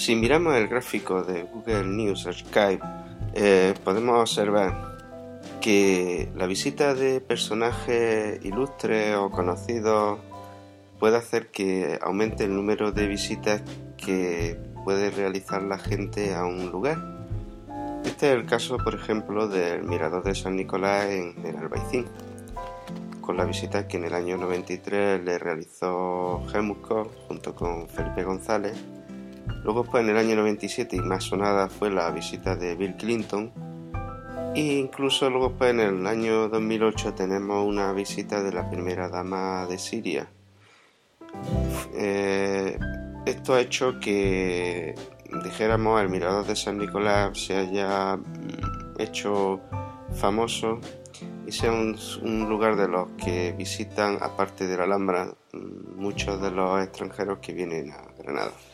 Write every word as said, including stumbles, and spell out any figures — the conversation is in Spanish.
Si miramos el gráfico de Google News Archive, eh, podemos observar que la visita de personajes ilustres o conocidos puede hacer que aumente el número de visitas que puede realizar la gente a un lugar. Este es el caso, por ejemplo, del Mirador de San Nicolás en el Albaicín, con la visita que en el año noventa y tres le realizó Helmut Koch junto con Felipe González. Luego, pues, en el año noventa y siete, y más sonada, fue la visita de Bill Clinton. E incluso luego, pues, en el año dos mil ocho tenemos una visita de la primera dama de Siria. Eh, esto ha hecho que, dijéramos, el Mirador de San Nicolás se haya hecho famoso y sea un, un lugar de los que visitan, aparte de la Alhambra, muchos de los extranjeros que vienen a Granada.